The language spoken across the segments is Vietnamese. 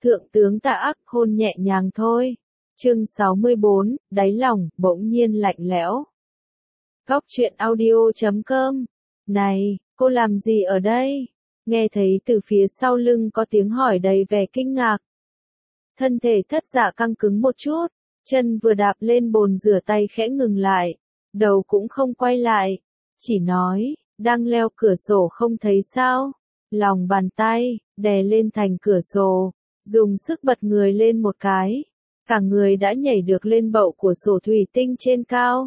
Thượng tướng Tạ Ác hôn nhẹ nhàng thôi. Chương 64, đáy lòng bỗng nhiên lạnh lẽo. Góc truyện audio.com. Này, cô làm gì ở đây? Nghe thấy từ phía sau lưng có tiếng hỏi đầy vẻ kinh ngạc. Thân thể Thất Dạ căng cứng một chút, chân vừa đạp lên bồn rửa tay khẽ ngừng lại, đầu cũng không quay lại, chỉ nói, đang leo cửa sổ không thấy sao? Lòng bàn tay đè lên thành cửa sổ, dùng sức bật người lên một cái, cả người đã nhảy được lên bậu của sổ thủy tinh trên cao.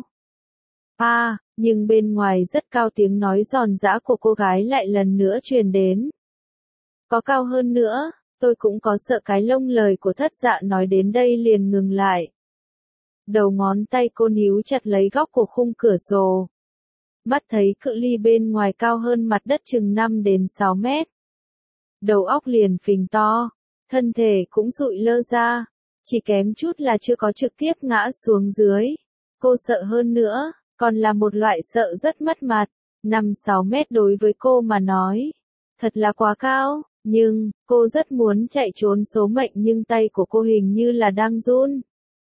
Nhưng bên ngoài rất cao, tiếng nói giòn giã của cô gái lại lần nữa truyền đến. Có cao hơn nữa, tôi cũng có sợ cái lông. Lời của Thất Dạ nói đến đây liền ngừng lại. Đầu ngón tay cô níu chặt lấy góc của khung cửa sổ. Mắt thấy cự ly bên ngoài cao hơn mặt đất chừng 5 đến 6 mét. Đầu óc liền phình to, thân thể cũng rụi lơ ra, chỉ kém chút là chưa có trực tiếp ngã xuống dưới. Cô sợ hơn nữa, còn là một loại sợ rất mất mặt. 5-6 mét đối với cô mà nói, thật là quá cao, nhưng, cô rất muốn chạy trốn số mệnh nhưng tay của cô hình như là đang run.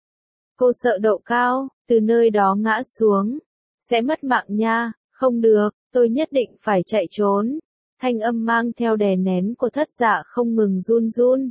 Cô sợ độ cao, từ nơi đó ngã xuống, sẽ mất mạng nha, không được, tôi nhất định phải chạy trốn. Thanh âm mang theo đè nén của Thất Dạ không ngừng run run.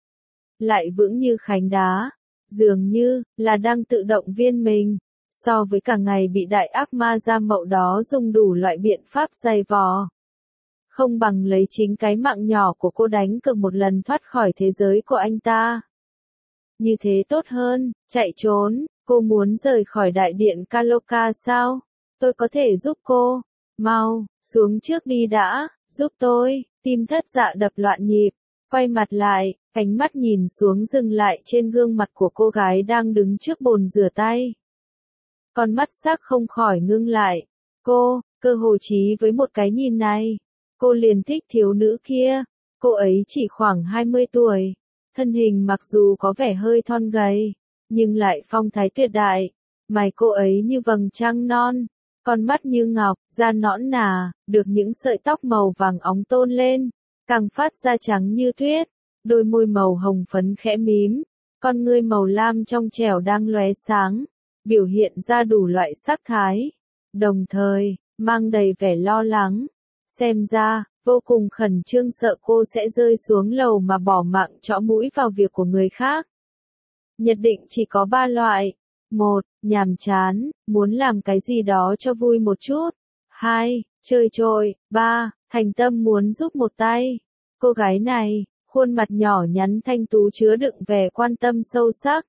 Lại vững như khánh đá, dường như là đang tự động viên mình. So với cả ngày bị đại ác ma da mậu đó dùng đủ loại biện pháp dày vò, không bằng lấy chính cái mạng nhỏ của cô đánh cược một lần thoát khỏi thế giới của anh ta. Như thế tốt hơn, chạy trốn. Cô muốn rời khỏi đại điện Kaloka sao? Tôi có thể giúp cô. Mau, xuống trước đi đã, giúp tôi. Tim Thất Dạ đập loạn nhịp, quay mặt lại, ánh mắt nhìn xuống dừng lại trên gương mặt của cô gái đang đứng trước bồn rửa tay. Con mắt sắc không khỏi ngưng lại. Cô, cơ hồ chí với một cái nhìn này, cô liền thích thiếu nữ kia. Cô ấy chỉ khoảng 20 tuổi, thân hình mặc dù có vẻ hơi thon gầy, nhưng lại phong thái tuyệt đại. Mày cô ấy như vầng trăng non, con mắt như ngọc, da nõn nà, được những sợi tóc màu vàng óng tôn lên, càng phát ra trắng như tuyết. Đôi môi màu hồng phấn khẽ mím, con ngươi màu lam trong trẻo đang lóe sáng, biểu hiện ra đủ loại sắc thái, đồng thời mang đầy vẻ lo lắng. Xem ra, vô cùng khẩn trương sợ cô sẽ rơi xuống lầu mà bỏ mạng chõ mũi vào việc của người khác. Nhận định chỉ có 3 loại. 1. Nhàm chán, muốn làm cái gì đó cho vui một chút. 2. Chơi trội. 3. Thành tâm muốn giúp một tay. Cô gái này, khuôn mặt nhỏ nhắn thanh tú chứa đựng vẻ quan tâm sâu sắc.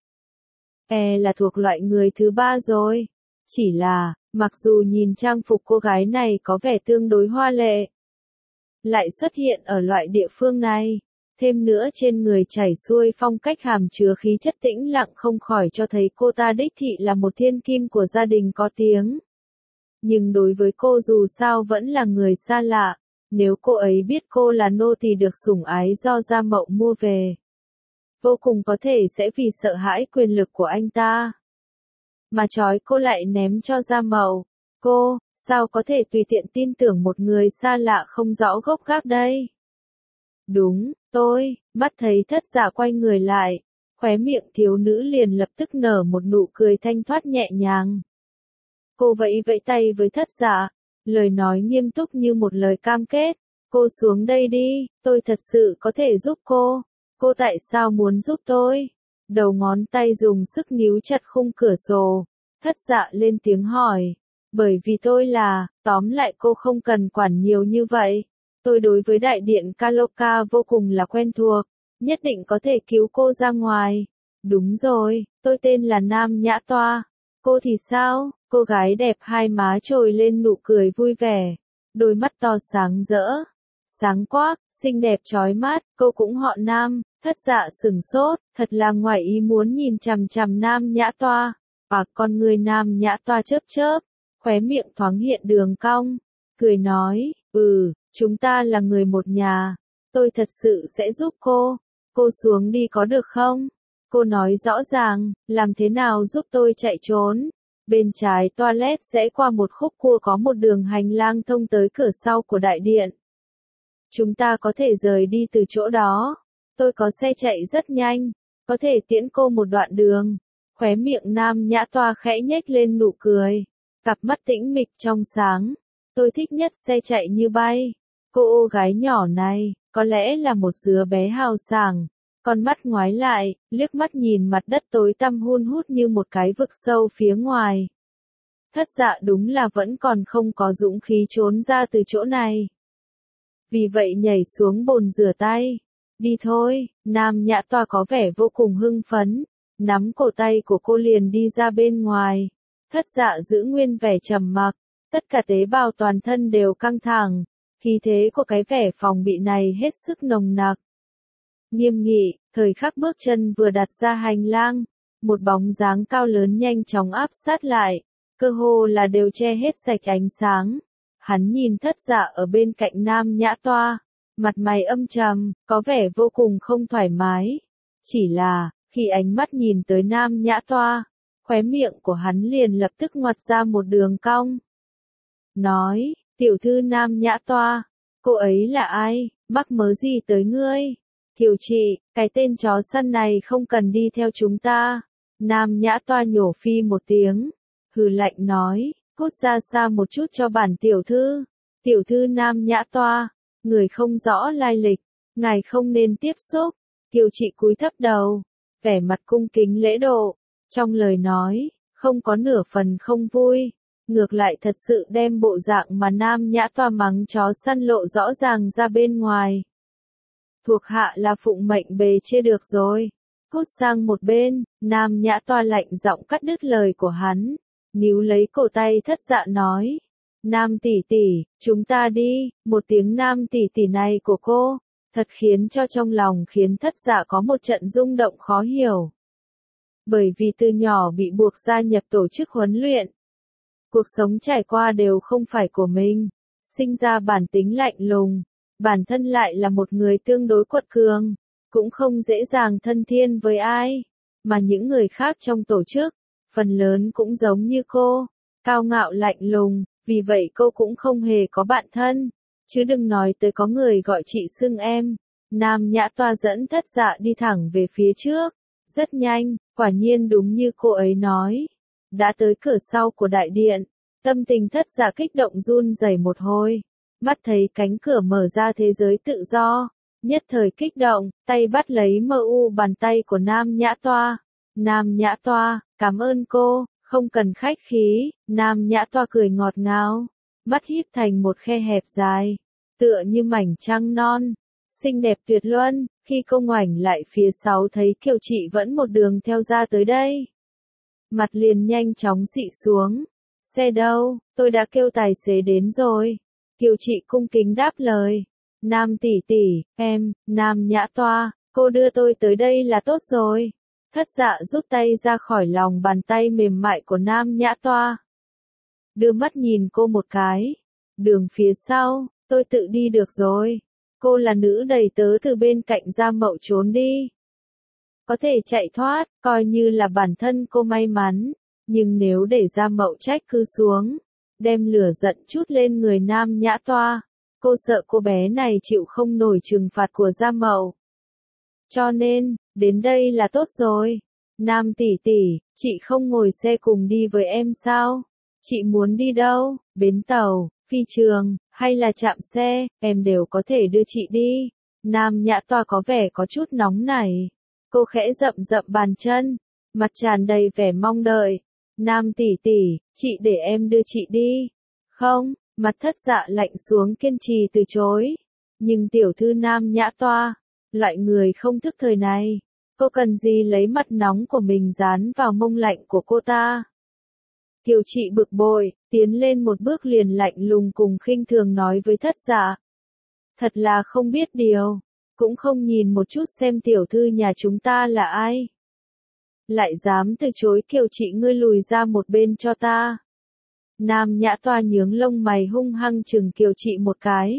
Là thuộc loại người thứ 3 rồi. Chỉ là, mặc dù nhìn trang phục cô gái này có vẻ tương đối hoa lệ, lại xuất hiện ở loại địa phương này, thêm nữa trên người chảy xuôi phong cách hàm chứa khí chất tĩnh lặng không khỏi cho thấy cô ta đích thị là một thiên kim của gia đình có tiếng. Nhưng đối với cô dù sao vẫn là người xa lạ, nếu cô ấy biết cô là nô tỳ được sủng ái do gia mậu mua về, vô cùng có thể sẽ vì sợ hãi quyền lực của anh ta mà trói cô lại ném cho gia mậu. Cô, sao có thể tùy tiện tin tưởng một người xa lạ không rõ gốc gác đây? Đúng, tôi. Mắt thấy Thất Dạ quay người lại, khóe miệng thiếu nữ liền lập tức nở một nụ cười thanh thoát nhẹ nhàng. Cô vẫy vẫy tay với Thất Dạ, lời nói nghiêm túc như một lời cam kết. Cô xuống đây đi, tôi thật sự có thể giúp cô. Cô tại sao muốn giúp tôi? Đầu ngón tay dùng sức níu chặt khung cửa sổ. Thất Dạ lên tiếng hỏi. Bởi vì tôi là, tóm lại cô không cần quản nhiều như vậy. Tôi đối với đại điện Kaloka vô cùng là quen thuộc, nhất định có thể cứu cô ra ngoài. Đúng rồi, tôi tên là Nam Nhã Toa. Cô thì sao? Cô gái đẹp hai má trồi lên nụ cười vui vẻ, đôi mắt to sáng rỡ, sáng quắc, xinh đẹp chói mắt. Cô cũng họ Nam. Thất Dạ sửng sốt, thật là ngoài ý muốn nhìn chằm chằm Nam Nhã Toa. Con người Nam Nhã Toa chớp chớp, khóe miệng thoáng hiện đường cong, cười nói, chúng ta là người một nhà, tôi thật sự sẽ giúp cô. Cô xuống đi có được không? Cô nói rõ ràng, làm thế nào giúp tôi chạy trốn? Bên trái toilet rẽ qua một khúc cua có một đường hành lang thông tới cửa sau của đại điện. Chúng ta có thể rời đi từ chỗ đó. tôi có xe chạy rất nhanh, có thể tiễn cô một đoạn đường. Khóe miệng Nam Nhã Toa khẽ nhếch lên nụ cười, cặp mắt tĩnh mịch trong sáng. Tôi thích nhất xe chạy như bay. Cô gái nhỏ này, có lẽ là một đứa bé hào sảng. Con mắt ngoái lại, liếc mắt nhìn mặt đất tối tăm hun hút như một cái vực sâu phía ngoài. Thất Dạ đúng là vẫn còn không có dũng khí trốn ra từ chỗ này. Vì vậy nhảy xuống bồn rửa tay. Đi thôi, Nam Nhã Toa có vẻ vô cùng hưng phấn, nắm cổ tay của cô liền đi ra bên ngoài. Thất Dạ giữ nguyên vẻ trầm mặc, tất cả tế bào toàn thân đều căng thẳng, khí thế của cái vẻ phòng bị này hết sức nồng nặc. Nghiêm nghị, thời khắc bước chân vừa đặt ra hành lang, một bóng dáng cao lớn nhanh chóng áp sát lại, cơ hồ là đều che hết sạch ánh sáng. Hắn nhìn Thất Dạ ở bên cạnh Nam Nhã Toa, mặt mày âm trầm, có vẻ vô cùng không thoải mái. Chỉ là, khi ánh mắt nhìn tới Nam Nhã Toa, khóe miệng của hắn liền lập tức ngoặt ra một đường cong. Nói, tiểu thư Nam Nhã Toa, cô ấy là ai, mắc mớ gì tới ngươi? Kiều chị, cái tên chó săn này không cần đi theo chúng ta. Nam Nhã Toa nhổ phi một tiếng, hừ lạnh nói, cút ra xa một chút cho bản tiểu thư. Tiểu thư Nam Nhã Toa, người không rõ lai lịch, ngài không nên tiếp xúc. Kiều chị cúi thấp đầu, vẻ mặt cung kính lễ độ, trong lời nói, không có nửa phần không vui, ngược lại thật sự đem bộ dạng mà Nam Nhã Toa mắng chó săn lộ rõ ràng ra bên ngoài. Thuộc hạ là phụng mệnh bề chia được rồi. Cút sang một bên, Nam Nhã Toa lạnh giọng cắt đứt lời của hắn, níu lấy cổ tay Thất Dạ nói. Nam tỷ tỷ, chúng ta đi. Một tiếng Nam tỷ tỷ này của cô, thật khiến cho trong lòng khiến Thất Dạ có một trận rung động khó hiểu. Bởi vì từ nhỏ bị buộc gia nhập tổ chức huấn luyện, cuộc sống trải qua đều không phải của mình, sinh ra bản tính lạnh lùng, bản thân lại là một người tương đối quật cường, cũng không dễ dàng thân thiên với ai, mà những người khác trong tổ chức, phần lớn cũng giống như cô, cao ngạo lạnh lùng, vì vậy cô cũng không hề có bạn thân, chứ đừng nói tới có người gọi chị xưng em. Nam Nhã Toa dẫn Thất Dạ đi thẳng về phía trước, rất nhanh, quả nhiên đúng như cô ấy nói. Đã tới cửa sau của đại điện, tâm tình Thất Dạ kích động run rẩy một hồi, mắt thấy cánh cửa mở ra thế giới tự do, nhất thời kích động, tay bắt lấy bàn tay của Nam Nhã Toa. Nam Nhã Toa, cảm ơn cô, không cần khách khí. Nam Nhã Toa cười ngọt ngào, mắt híp thành một khe hẹp dài, tựa như mảnh trăng non, xinh đẹp tuyệt luân. Khi cô ngoảnh lại phía sau thấy Kiều chị vẫn một đường theo ra tới đây, mặt liền nhanh chóng xị xuống. Xe đâu, tôi đã kêu tài xế đến rồi. Kiều chị cung kính đáp lời. Nam tỷ tỷ, Nam Nhã Toa, cô đưa tôi tới đây là tốt rồi. Thất Dạ rút tay ra khỏi lòng bàn tay mềm mại của Nam Nhã Toa, đưa mắt nhìn cô một cái. Đường phía sau, tôi tự đi được rồi. Cô là nữ đầy tớ từ bên cạnh Gia Mậu trốn đi, có thể chạy thoát, coi như là bản thân cô may mắn. Nhưng nếu để Gia Mậu trách cứ xuống, đem lửa giận chút lên người Nam Nhã Toa, cô sợ cô bé này chịu không nổi trừng phạt của Gia Mậu. Cho nên, đến đây là tốt rồi. Nam tỷ tỷ, chị không ngồi xe cùng đi với em sao? Chị muốn đi đâu? Bến tàu, phi trường, hay là trạm xe, em đều có thể đưa chị đi. Nam Nhã Toa có vẻ có chút nóng nảy. Cô khẽ rậm rậm bàn chân, mặt tràn đầy vẻ mong đợi. Nam tỷ tỷ, chị để em đưa chị đi. Không, mặt Thất Dạ lạnh xuống kiên trì từ chối. Nhưng tiểu thư Nam Nhã Toa, loại người không thức thời này, cô cần gì lấy mặt nóng của mình dán vào mông lạnh của cô ta. Kiều chị bực bội, tiến lên một bước liền lạnh lùng cùng khinh thường nói với Thất Dạ. Thật là không biết điều, cũng không nhìn một chút xem tiểu thư nhà chúng ta là ai. Lại dám từ chối. Kiều chị, ngươi lùi ra một bên cho ta. Nam Nhã Toa nhướng lông mày hung hăng chừng Kiều chị một cái,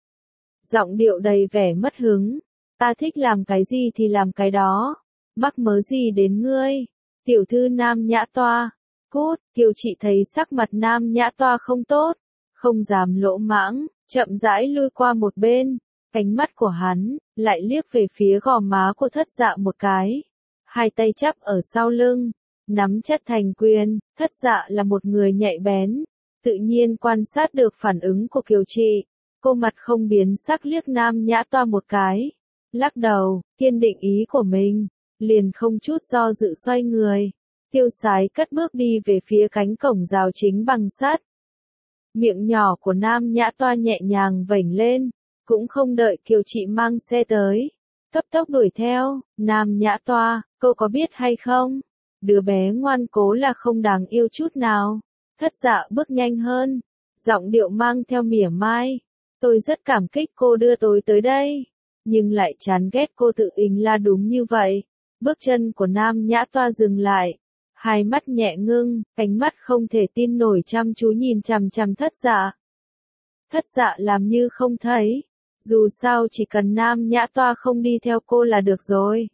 giọng điệu đầy vẻ mất hứng. Ta thích làm cái gì thì làm cái đó, mắc mớ gì đến ngươi? Tiểu thư Nam Nhã Toa, cút. Kiều chị thấy sắc mặt Nam Nhã Toa không tốt, không dám lỗ mãng, chậm rãi lui qua một bên, Ánh mắt của hắn, lại liếc về phía gò má của Thất Dạ một cái. Hai tay chắp ở sau lưng, nắm chặt thành quyền, Thất Dạ là một người nhạy bén, tự nhiên quan sát được phản ứng của Kiều Trị. Cô mặt không biến sắc liếc Nam Nhã Toa một cái, lắc đầu, kiên định ý của mình, liền không chút do dự xoay người, tiêu sái cất bước đi về phía cánh cổng rào chính bằng sắt. Miệng nhỏ của Nam Nhã Toa nhẹ nhàng vểnh lên, cũng không đợi Kiều Trị mang xe tới, cấp tốc đuổi theo. Nam Nhã Toa, cô có biết hay không? Đứa bé ngoan cố là không đáng yêu chút nào. Thất Dạ bước nhanh hơn, giọng điệu mang theo mỉa mai. Tôi rất cảm kích cô đưa tôi tới đây, nhưng lại chán ghét cô tự ý là đúng như vậy. Bước chân của Nam Nhã Toa dừng lại, hai mắt nhẹ ngưng, ánh mắt không thể tin nổi chăm chú nhìn chằm chằm Thất Dạ. Thất Dạ làm như không thấy, dù sao chỉ cần Nam Nhã Toa không đi theo cô là được rồi.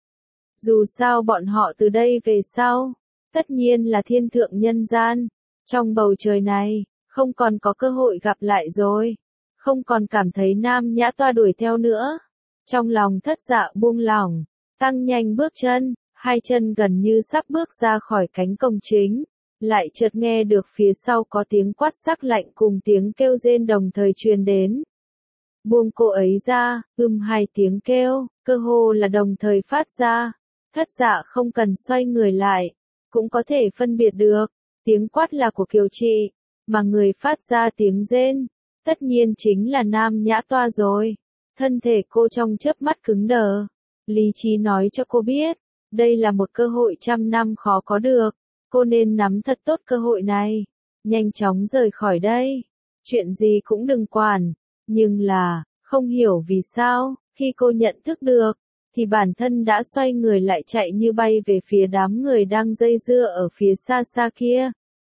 Dù sao bọn họ từ đây về sau, tất nhiên là thiên thượng nhân gian, trong bầu trời này, không còn có cơ hội gặp lại rồi, không còn cảm thấy Nam Nhã Toa đuổi theo nữa. Trong lòng Thất Dạ buông lỏng, tăng nhanh bước chân, hai chân gần như sắp bước ra khỏi cánh cổng chính, lại chợt nghe được phía sau có tiếng quát sắc lạnh cùng tiếng kêu rên đồng thời truyền đến. Buông cô ấy ra, hai tiếng kêu, cơ hồ là đồng thời phát ra. Thất Dạ không cần xoay người lại, cũng có thể phân biệt được, tiếng quát là của Kiều Trị, mà người phát ra tiếng rên, tất nhiên chính là Nam Nhã Toa rồi. Thân thể cô trong chớp mắt cứng đờ, lý trí nói cho cô biết, đây là một cơ hội trăm năm khó có được, cô nên nắm thật tốt cơ hội này, nhanh chóng rời khỏi đây, chuyện gì cũng đừng quản. Nhưng là, không hiểu vì sao, khi cô nhận thức được, thì bản thân đã xoay người lại chạy như bay về phía đám người đang dây dưa ở phía xa xa kia.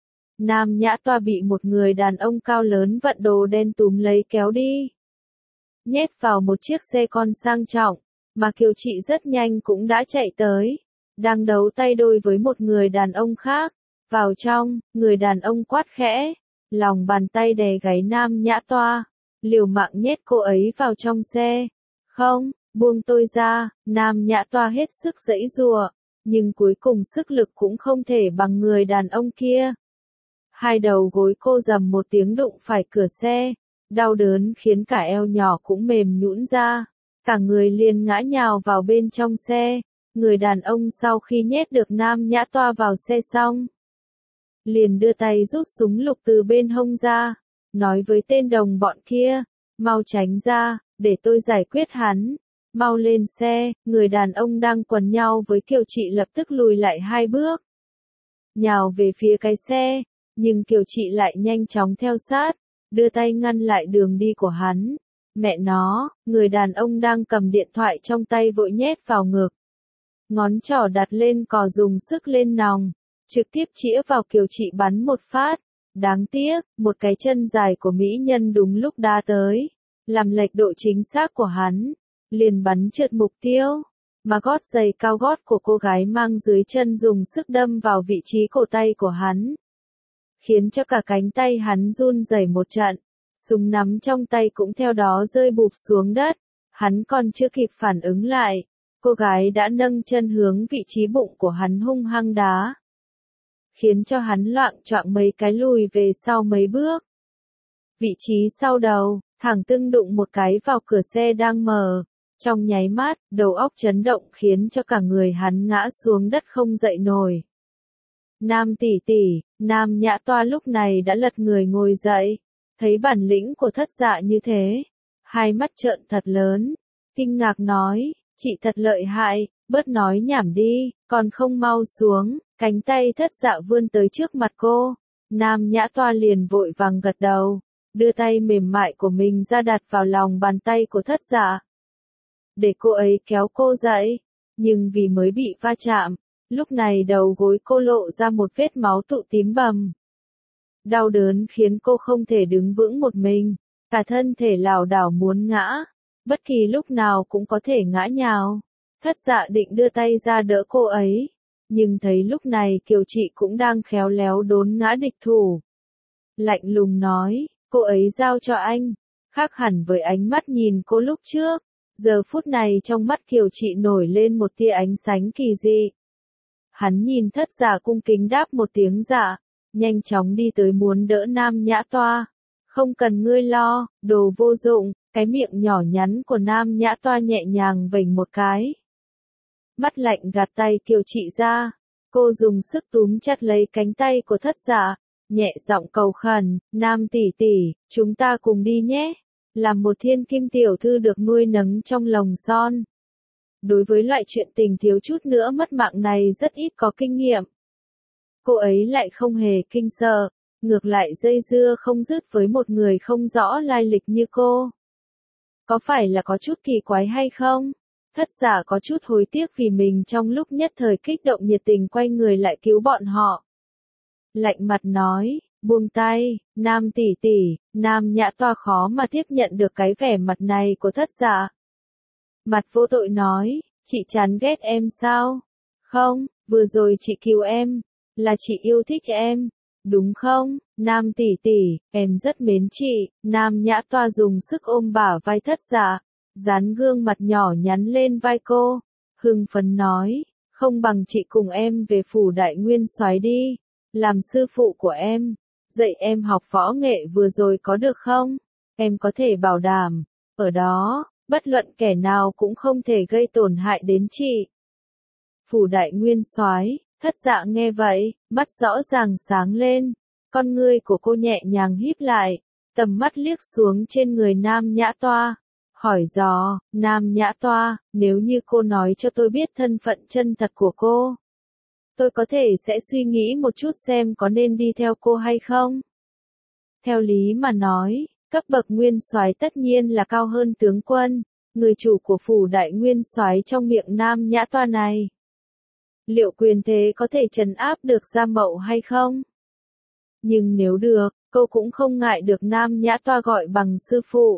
Nam Nhã Toa bị một người đàn ông cao lớn vận đồ đen túm lấy kéo đi, nhét vào một chiếc xe con sang trọng, mà Kiều Trị rất nhanh cũng đã chạy tới, đang đấu tay đôi với một người đàn ông khác. Vào trong, người đàn ông quát khẽ, lòng bàn tay đè gáy Nam Nhã Toa, liều mạng nhét cô ấy vào trong xe. Không, buông tôi ra. Nam Nhã Toa hết sức giãy giụa, nhưng cuối cùng sức lực cũng không thể bằng người đàn ông kia. Hai đầu gối cô rầm một tiếng đụng phải cửa xe, đau đớn khiến cả eo nhỏ cũng mềm nhũn ra, cả người liền ngã nhào vào bên trong xe. Người đàn ông sau khi nhét được Nam Nhã Toa vào xe xong, liền đưa tay rút súng lục từ bên hông ra, nói với tên đồng bọn kia, mau tránh ra, để tôi giải quyết hắn, mau lên xe. Người đàn ông đang quần nhau với Kiều Trị lập tức lùi lại hai bước, nhào về phía cái xe, nhưng Kiều Trị lại nhanh chóng theo sát, đưa tay ngăn lại đường đi của hắn. Mẹ nó, người đàn ông đang cầm điện thoại trong tay vội nhét vào ngực, ngón trỏ đặt lên cò dùng sức lên nòng, trực tiếp chĩa vào Kiều Trị bắn một phát. Đáng tiếc, một cái chân dài của mỹ nhân đúng lúc đá tới, làm lệch độ chính xác của hắn, liền bắn trượt mục tiêu, mà gót giày cao gót của cô gái mang dưới chân dùng sức đâm vào vị trí cổ tay của hắn, khiến cho cả cánh tay hắn run rẩy một trận, súng nắm trong tay cũng theo đó rơi bụp xuống đất. Hắn còn chưa kịp phản ứng lại, cô gái đã nâng chân hướng vị trí bụng của hắn hung hăng đá, khiến cho hắn loạng choạng mấy cái lùi về sau mấy bước. Vị trí sau đầu, thẳng tưng đụng một cái vào cửa xe đang mở, trong nháy mắt, đầu óc chấn động khiến cho cả người hắn ngã xuống đất không dậy nổi. Nam tỷ tỷ, Nam Nhã Toa lúc này đã lật người ngồi dậy, thấy bản lĩnh của Thất Dạ như thế, hai mắt trợn thật lớn, kinh ngạc nói, chị thật lợi hại, bớt nói nhảm đi, còn không mau xuống. Cánh tay Thất Dạ vươn tới trước mặt cô, Nam Nhã Toa liền vội vàng gật đầu, đưa tay mềm mại của mình ra đặt vào lòng bàn tay của Thất Dạ, để cô ấy kéo cô dậy, nhưng vì mới bị va chạm, lúc này đầu gối cô lộ ra một vết máu tụ tím bầm. Đau đớn khiến cô không thể đứng vững một mình, cả thân thể lảo đảo muốn ngã, bất kỳ lúc nào cũng có thể ngã nhào. Thất Dạ định đưa tay ra đỡ cô ấy, nhưng thấy lúc này Kiều Trị cũng đang khéo léo đốn ngã địch thủ. Lạnh lùng nói, cô ấy giao cho anh, Khác hẳn với ánh mắt nhìn cô lúc trước, giờ phút này trong mắt Kiều Trị nổi lên một tia ánh sáng kỳ dị. Hắn nhìn Thất Dạ cung kính đáp một tiếng dạ, nhanh chóng đi tới muốn đỡ Nam Nhã Toa. Không cần ngươi lo, đồ vô dụng, cái miệng nhỏ nhắn của Nam Nhã Toa nhẹ nhàng vểnh một cái. Mắt lạnh gạt tay Kiều Trị ra, cô dùng sức túm chặt lấy cánh tay của Thất Dạ, nhẹ giọng cầu khẩn, Nam tỷ tỷ, chúng ta cùng đi nhé, làm một thiên kim tiểu thư được nuôi nấng trong lồng son. Đối với loại chuyện tình thiếu chút nữa mất mạng này rất ít có kinh nghiệm. Cô ấy lại không hề kinh sợ, ngược lại dây dưa không dứt với một người không rõ lai lịch như cô. Có phải là có chút kỳ quái hay không? Thất Dạ có chút hối tiếc vì mình trong lúc nhất thời kích động nhiệt tình quay người lại cứu bọn họ. Lạnh mặt nói, buông tay, Nam tỷ tỷ, Nam Nhã Toa khó mà tiếp nhận được cái vẻ mặt này của Thất Dạ. Mặt vô tội nói, chị chán ghét em sao? Không, vừa rồi chị cứu em, là chị yêu thích em, đúng không? Nam tỷ tỷ, em rất mến chị. Nam Nhã Toa dùng sức ôm bả vai Thất Dạ, dán gương mặt nhỏ nhắn lên vai cô, hưng phấn nói, không bằng chị cùng em về phủ Đại Nguyên Soái đi, làm sư phụ của em, dạy em học võ nghệ vừa rồi có được không? Em có thể bảo đảm, ở đó, bất luận kẻ nào cũng không thể gây tổn hại đến chị. Phủ Đại Nguyên Soái, Thất Dạ nghe vậy, mắt rõ ràng sáng lên, con ngươi của cô nhẹ nhàng híp lại, tầm mắt liếc xuống trên người Nam Nhã Toa, hỏi dò, Nam Nhã Toa, nếu như cô nói cho tôi biết thân phận chân thật của cô, tôi có thể sẽ suy nghĩ một chút xem có nên đi theo cô hay không. Theo lý mà nói, cấp bậc nguyên soái tất nhiên là cao hơn tướng quân, người chủ của phủ Đại Nguyên Soái trong miệng Nam Nhã Toa này. Liệu quyền thế có thể trấn áp được Gia Mậu hay không? Nhưng nếu được, cô cũng không ngại được Nam Nhã Toa gọi bằng sư phụ.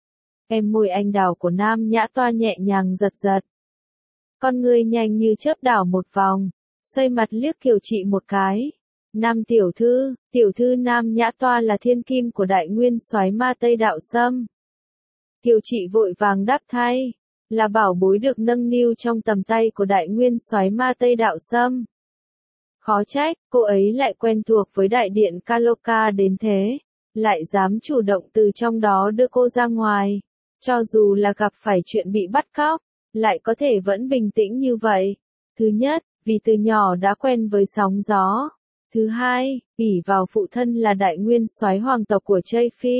Em môi anh đào của Nam Nhã Toa nhẹ nhàng giật giật. Con ngươi nhanh như chớp đảo một vòng, xoay mặt liếc Kiều Trị một cái. Nam tiểu thư Nam Nhã Toa là thiên kim của Đại Nguyên Soái Ma Tây Đạo Sâm. Kiều Trị vội vàng đáp thay, là bảo bối được nâng niu trong tầm tay của Đại Nguyên Soái Ma Tây Đạo Sâm. Khó trách, cô ấy lại quen thuộc với đại điện Kaloka đến thế, lại dám chủ động từ trong đó đưa cô ra ngoài. Cho dù là gặp phải chuyện bị bắt cóc, lại có thể vẫn bình tĩnh như vậy. Thứ nhất, vì từ nhỏ đã quen với sóng gió. Thứ hai, ỷ vào phụ thân là Đại Nguyên Soái hoàng tộc của Tây Phi,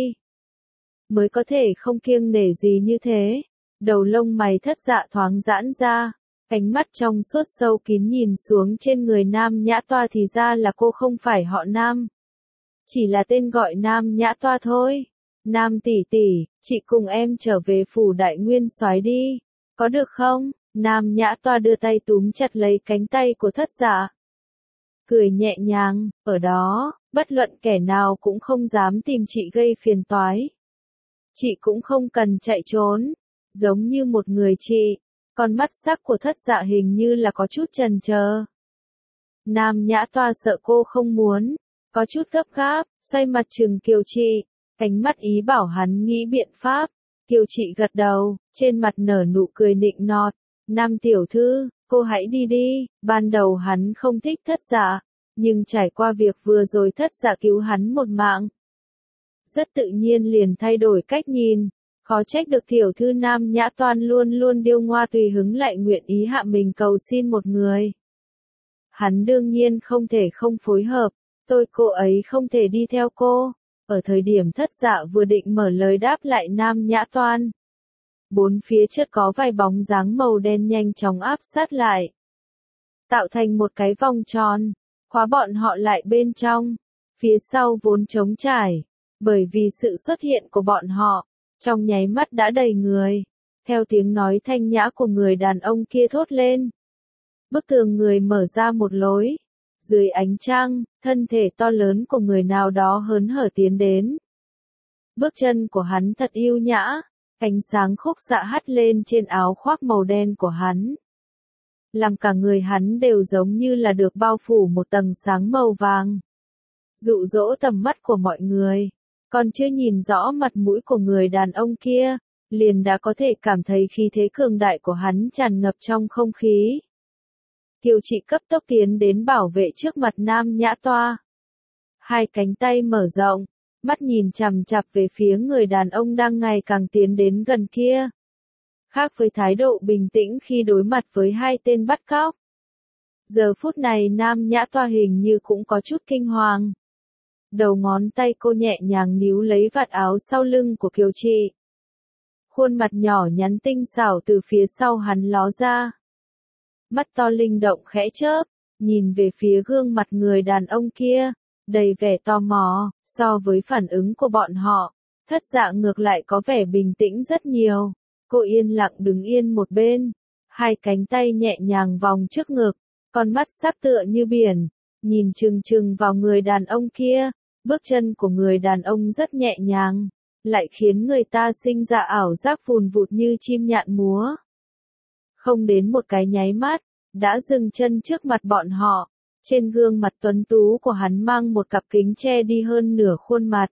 mới có thể không kiêng nể gì như thế. Đầu lông mày Thất Dạ thoáng giãn ra, ánh mắt trong suốt sâu kín nhìn xuống trên người Nam Nhã Toa, thì ra là cô không phải họ Nam, chỉ là tên gọi Nam Nhã Toa thôi. Nam tỷ tỷ, chị cùng em trở về phủ Đại Nguyên Soái đi, có được không? Nam Nhã Toa đưa tay túm chặt lấy cánh tay của Thất Dạ, cười nhẹ nhàng, ở đó, bất luận kẻ nào cũng không dám tìm chị gây phiền toái. Chị cũng không cần chạy trốn, giống như một người chị. Con mắt sắc của Thất Dạ hình như là có chút chần chờ. Nam Nhã Toa sợ cô không muốn, có chút gấp gáp, xoay mặt trừng Kiều Trị, ánh mắt ý bảo hắn nghĩ biện pháp. Kiều Trị gật đầu, trên mặt nở nụ cười nịnh nọt. Nam tiểu thư, cô hãy đi đi. Ban đầu hắn không thích Thất Dạ, nhưng trải qua việc vừa rồi Thất Dạ cứu hắn một mạng, rất tự nhiên liền thay đổi cách nhìn. Khó trách được tiểu thư Nam Nhã Toan luôn luôn điêu ngoa tùy hứng lại nguyện ý hạ mình cầu xin một người. Hắn đương nhiên không thể không phối hợp, cô ấy không thể đi theo cô. Ở thời điểm Thất Dạ vừa định mở lời đáp lại Nam Nhã Toan, bốn phía chợt có vài bóng dáng màu đen nhanh chóng áp sát lại, tạo thành một cái vòng tròn, khóa bọn họ lại bên trong. Phía sau vốn trống trải, bởi vì sự xuất hiện của bọn họ, trong nháy mắt đã đầy người. Theo tiếng nói thanh nhã của người đàn ông kia thốt lên, bức tường người mở ra một lối. Dưới ánh trăng, thân thể to lớn của người nào đó hớn hở tiến đến. Bước chân của hắn thật yêu nhã, ánh sáng khúc xạ hắt lên trên áo khoác màu đen của hắn, làm cả người hắn đều giống như là được bao phủ một tầng sáng màu vàng, dụ dỗ tầm mắt của mọi người. Còn chưa nhìn rõ mặt mũi của người đàn ông kia, liền đã có thể cảm thấy khí thế cường đại của hắn tràn ngập trong không khí. Kiều Trị cấp tốc tiến đến bảo vệ trước mặt Nam Nhã Toa. Hai cánh tay mở rộng, mắt nhìn chằm chằm về phía người đàn ông đang ngày càng tiến đến gần kia. Khác với thái độ bình tĩnh khi đối mặt với hai tên bắt cóc. Giờ phút này Nam Nhã Toa hình như cũng có chút kinh hoàng. Đầu ngón tay cô nhẹ nhàng níu lấy vạt áo sau lưng của Kiều Trị. Khuôn mặt nhỏ nhắn tinh xảo từ phía sau hắn ló ra. Mắt to linh động khẽ chớp, nhìn về phía gương mặt người đàn ông kia, đầy vẻ tò mò. So với phản ứng của bọn họ, Thất Dạ ngược lại có vẻ bình tĩnh rất nhiều. Cô yên lặng đứng yên một bên, hai cánh tay nhẹ nhàng vòng trước ngực, con mắt sắc tựa như biển, nhìn chừng chừng vào người đàn ông kia. Bước chân của người đàn ông rất nhẹ nhàng, lại khiến người ta sinh ra ảo giác vùn vụt như chim nhạn múa. Không đến một cái nháy mắt, đã dừng chân trước mặt bọn họ. Trên gương mặt tuấn tú của hắn mang một cặp kính che đi hơn nửa khuôn mặt.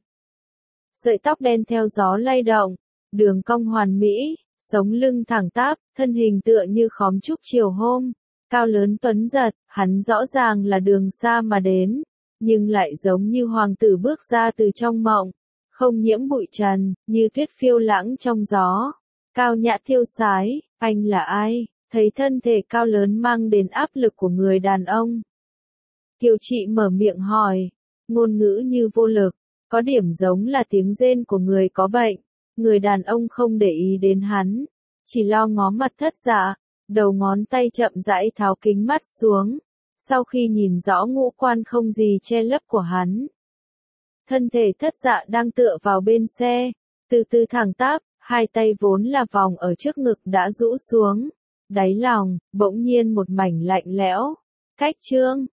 Sợi tóc đen theo gió lay động, đường cong hoàn mỹ, sống lưng thẳng tắp, thân hình tựa như khóm trúc chiều hôm. Cao lớn tuấn giật, hắn rõ ràng là đường xa mà đến, nhưng lại giống như hoàng tử bước ra từ trong mộng, không nhiễm bụi trần, như tuyết phiêu lãng trong gió. Cao nhã tiêu sái, anh là ai? Thấy thân thể cao lớn mang đến áp lực của người đàn ông. Kiều Trị mở miệng hỏi, ngôn ngữ như vô lực, có điểm giống là tiếng rên của người có bệnh. Người đàn ông không để ý đến hắn, chỉ lo ngó mặt Thất Dạ, đầu ngón tay chậm rãi tháo kính mắt xuống. Sau khi nhìn rõ ngũ quan không gì che lấp của hắn, thân thể Thất Dạ đang tựa vào bên xe, từ từ thẳng tắp, hai tay vốn là vòng ở trước ngực đã rũ xuống. Đáy lòng, bỗng nhiên một mảnh lạnh lẽo. Cách chương